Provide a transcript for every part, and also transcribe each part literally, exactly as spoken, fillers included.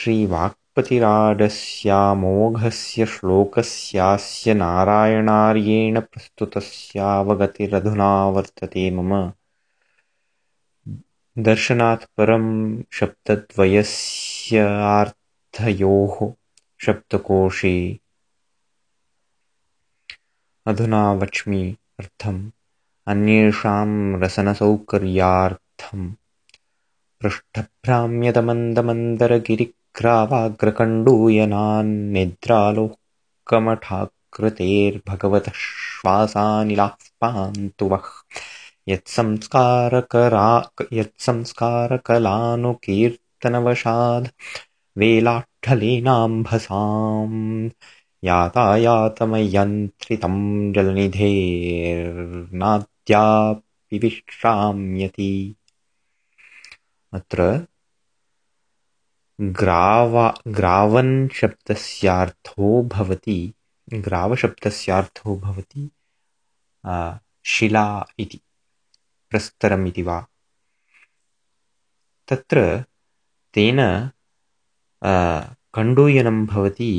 श्रीवाक्पतिराजस्यामोघस्य श्लोकस्यास्य नारायणार्येण प्रस्तुतस्यावगतिरधुना वर्तते मम। दर्शनात् परं शब्दद्वयस्यार्थयोः शब्दकोशे अधुना वच्मि अर्थम् अन्येषां रसनसौकर्यार्थम् पृष्ठभ्राम्यतमन्दमन्दरगिरिग्रावाग्रकण्डूयनान्निद्रालोकमठाकृतेर्भगवतः श्वासानिलाः पान्तु वः यत्संस्कारकरा यत्संस्कारकलानुकीर्तनवशाद् वेलाट्ठलेनाम्भसाम् यातायातमयन्त्रितं जलनिधेर्नाद्यापि विश्राम्यति। अत्र ग्रावा ग्रावन् शब्दस्यार्थो भवति ग्रावशब्दस्यार्थो भवति शिला इति प्रस्तरम् इति वा। तत्र तेन कण्डूयनं भवति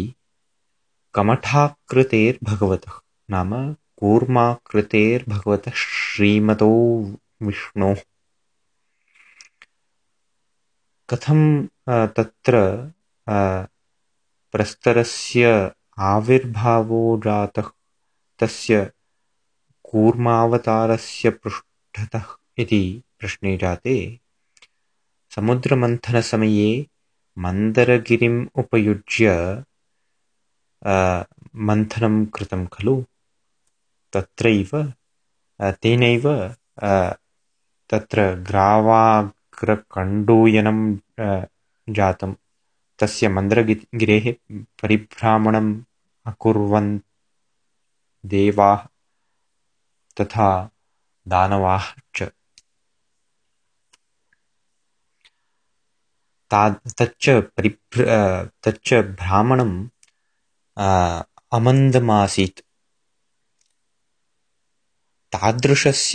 कमठाकृतेर्भगवतः नाम कूर्माकृतेर्भगवतः श्रीमतो विष्णोः। कथं तत्र प्रस्तरस्य आविर्भावो जातः तस्य कूर्मावतारस्य पृष्ठतः इति प्रश्ने जाते, समुद्रमन्थनसमये मन्दरगिरिम् उपयुज्य मन्थनं कृतं खलु, तत्रैव तेनैव तत्र ग्रावाग्रकण्डूयनं जातं। तस्य मन्दरगिरेः परिभ्रामणम् अकुर्वन् देवाः तथा दानवाः च। तच्च परिभ्र तच्च भ्रामणम् अमन्दमासीत्। तादृशस्य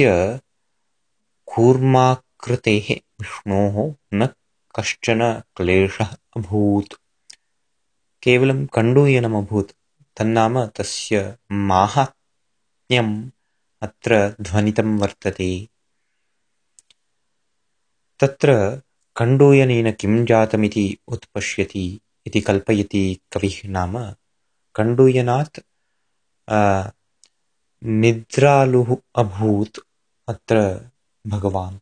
कूर्माकृतेः विष्णोः न कश्चन क्लेशः अभूत्, केवलं कण्डूयनमभूत्। तन्नाम तस्य माहात्म्यम् अत्र ध्वनितं वर्तते। तत्र कण्डूयनेन किं जातमिति उत्पश्यति इति कल्पयति कविः। नाम कण्डूयनात् निद्रालुः अभूत् अत्र भगवान्।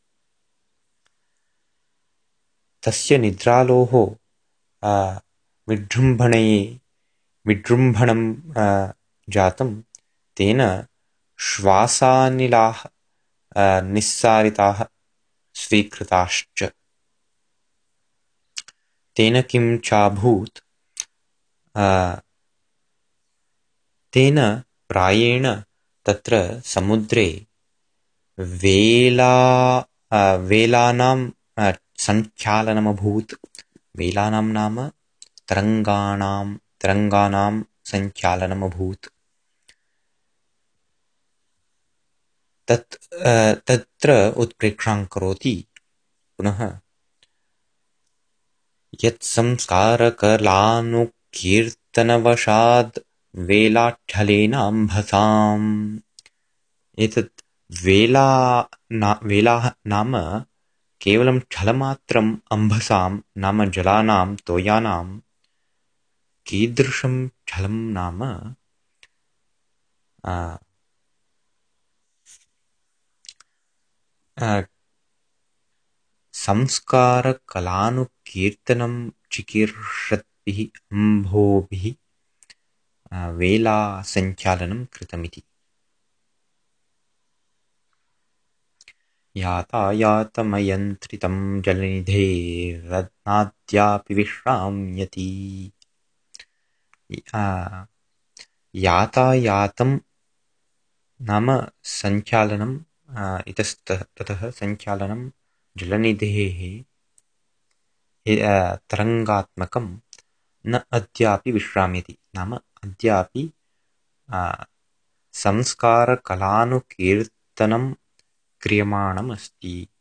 तस्य निद्रालोः विजृम्भणे विजृम्भणं जातं। तेन श्वासानिलाः निस्सारिताः स्वीकृताश्च। तेन किं चाभूत्, तेन प्रायेण तत्र समुद्रे वेला वेलानां सञ्चालनमभूत्। वेलानां नाम तरङ्गाणां तरङ्गानां सञ्चालनमभूत्। तत् तत्र उत्प्रेक्षां करोति पुनः यत्संस्कारकलानुकीर्तनवशाद् वेलाट्ठलेनाम्भसाम्। एतत् वेला ना वेलाः नाम केवलं छलमात्रम् अम्भसां नाम जलानां तोयानां। कीदृशं छलं नाम आ, आ, संस्कारकलानुकीर्तनं चिकीर्षद्भिः अम्भोभिः वेलासञ्चालनं कृतमिति। यातायातमयन्त्रितं जलनिधेर्नाद्यापि विश्राम्यति। यातायातं नाम सञ्चालनं, इतस्ततः ततः सञ्चालनं जलनिधेः तरङ्गात्मकं न अद्यापि विश्राम्यति। नाम अद्यापि संस्कारकलानुकीर्तनं क्रियमाणम् अस्ति।